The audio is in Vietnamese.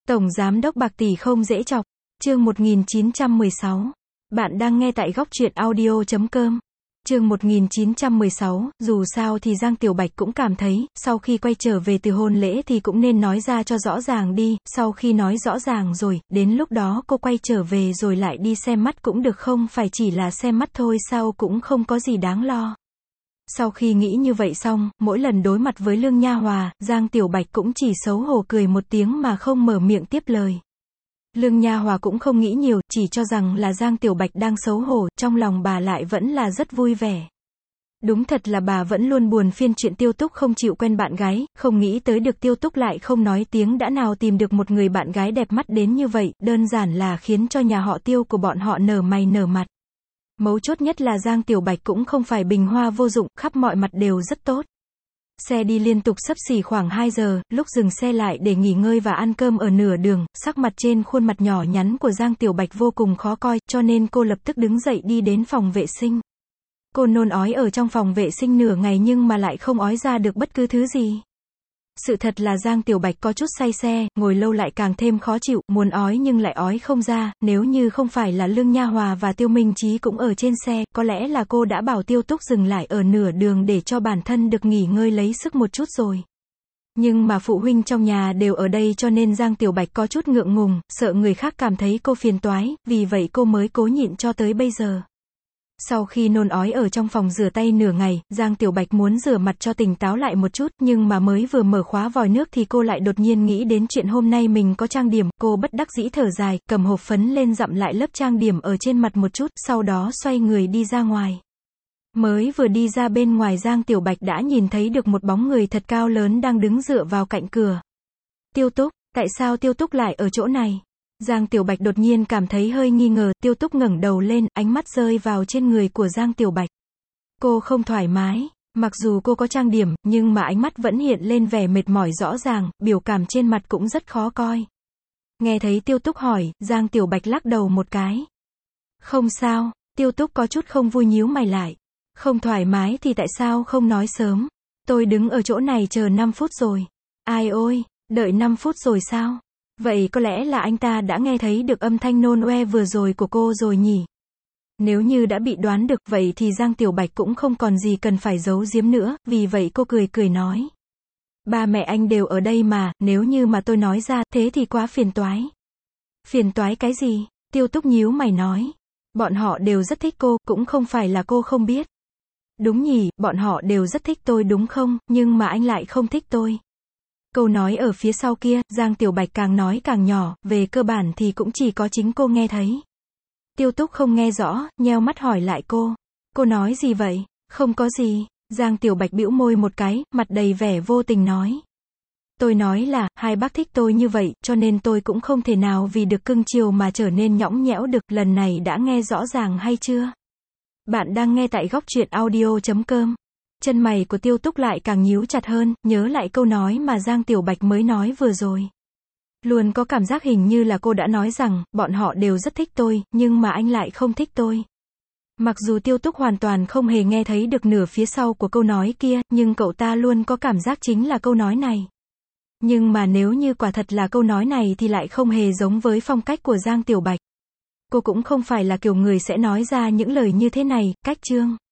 Tổng Giám đốc bạc tỷ không dễ chọc. Chương 1916. Bạn đang nghe tại góc truyện audio.com. Chương 1916, dù sao thì Giang Tiểu Bạch cũng cảm thấy, sau khi quay trở về từ hôn lễ thì cũng nên nói ra cho rõ ràng đi, sau khi nói rõ ràng rồi, đến lúc đó cô quay trở về rồi lại đi xem mắt cũng được, không phải chỉ là xem mắt thôi sao, cũng không có gì đáng lo. Sau khi nghĩ như vậy xong, mỗi lần đối mặt với Lương Nha Hòa, Giang Tiểu Bạch cũng chỉ xấu hổ cười một tiếng mà không mở miệng tiếp lời. Lương Nha Hòa cũng không nghĩ nhiều, chỉ cho rằng là Giang Tiểu Bạch đang xấu hổ, trong lòng bà lại vẫn là rất vui vẻ. Đúng thật là bà vẫn luôn buồn phiền chuyện Tiêu Túc không chịu quen bạn gái, không nghĩ tới được Tiêu Túc lại không nói tiếng đã nào tìm được một người bạn gái đẹp mắt đến như vậy, đơn giản là khiến cho nhà họ Tiêu của bọn họ nở mày nở mặt. Mấu chốt nhất là Giang Tiểu Bạch cũng không phải bình hoa vô dụng, khắp mọi mặt đều rất tốt. Xe đi liên tục xấp xỉ khoảng 2 giờ, lúc dừng xe lại để nghỉ ngơi và ăn cơm ở nửa đường, sắc mặt trên khuôn mặt nhỏ nhắn của Giang Tiểu Bạch vô cùng khó coi, cho nên cô lập tức đứng dậy đi đến phòng vệ sinh. Cô nôn ói ở trong phòng vệ sinh nửa ngày nhưng mà lại không ói ra được bất cứ thứ gì. Sự thật là Giang Tiểu Bạch có chút say xe, ngồi lâu lại càng thêm khó chịu, muốn ói nhưng lại ói không ra, nếu như không phải là Lương Nha Hòa và Tiêu Minh Chí cũng ở trên xe, có lẽ là cô đã bảo Tiêu Túc dừng lại ở nửa đường để cho bản thân được nghỉ ngơi lấy sức một chút rồi. Nhưng mà phụ huynh trong nhà đều ở đây cho nên Giang Tiểu Bạch có chút ngượng ngùng, sợ người khác cảm thấy cô phiền toái, vì vậy cô mới cố nhịn cho tới bây giờ. Sau khi nôn ói ở trong phòng rửa tay nửa ngày, Giang Tiểu Bạch muốn rửa mặt cho tỉnh táo lại một chút, nhưng mà mới vừa mở khóa vòi nước thì cô lại đột nhiên nghĩ đến chuyện hôm nay mình có trang điểm, cô bất đắc dĩ thở dài, cầm hộp phấn lên dặm lại lớp trang điểm ở trên mặt một chút, sau đó xoay người đi ra ngoài. Mới vừa đi ra bên ngoài Giang Tiểu Bạch đã nhìn thấy được một bóng người thật cao lớn đang đứng dựa vào cạnh cửa. Tiêu Túc, tại sao Tiêu Túc lại ở chỗ này? Giang Tiểu Bạch đột nhiên cảm thấy hơi nghi ngờ, Tiêu Túc ngẩng đầu lên, ánh mắt rơi vào trên người của Giang Tiểu Bạch. Cô không thoải mái, mặc dù cô có trang điểm, nhưng mà ánh mắt vẫn hiện lên vẻ mệt mỏi rõ ràng, biểu cảm trên mặt cũng rất khó coi. Nghe thấy Tiêu Túc hỏi, Giang Tiểu Bạch lắc đầu một cái. Không sao, Tiêu Túc có chút không vui nhíu mày lại. Không thoải mái thì tại sao không nói sớm? Tôi đứng ở chỗ này chờ 5 phút rồi. Ai ôi, đợi 5 phút rồi sao? Vậy có lẽ là anh ta đã nghe thấy được âm thanh nôn oe vừa rồi của cô rồi nhỉ? Nếu như đã bị đoán được vậy thì Giang Tiểu Bạch cũng không còn gì cần phải giấu giếm nữa, vì vậy cô cười cười nói. Ba mẹ anh đều ở đây mà, nếu như mà tôi nói ra, thế thì quá phiền toái. Phiền toái cái gì? Tiêu Túc nhíu mày nói. Bọn họ đều rất thích cô, cũng không phải là cô không biết. Đúng nhỉ, bọn họ đều rất thích tôi đúng không, nhưng mà anh lại không thích tôi. Câu nói ở phía sau kia, Giang Tiểu Bạch càng nói càng nhỏ, về cơ bản thì cũng chỉ có chính cô nghe thấy. Tiêu Túc không nghe rõ, nheo mắt hỏi lại cô. Cô nói gì vậy? Không có gì. Giang Tiểu Bạch bĩu môi một cái, mặt đầy vẻ vô tình nói. Tôi nói là, hai bác thích tôi như vậy, cho nên tôi cũng không thể nào vì được cưng chiều mà trở nên nhõng nhẽo được, lần này đã nghe rõ ràng hay chưa? Bạn đang nghe tại góc truyện audio.com. Chân mày của Tiêu Túc lại càng nhíu chặt hơn, nhớ lại câu nói mà Giang Tiểu Bạch mới nói vừa rồi. Luôn có cảm giác hình như là cô đã nói rằng, bọn họ đều rất thích tôi, nhưng mà anh lại không thích tôi. Mặc dù Tiêu Túc hoàn toàn không hề nghe thấy được nửa phía sau của câu nói kia, nhưng cậu ta luôn có cảm giác chính là câu nói này. Nhưng mà nếu như quả thật là câu nói này thì lại không hề giống với phong cách của Giang Tiểu Bạch. Cô cũng không phải là kiểu người sẽ nói ra những lời như thế này, cách chương.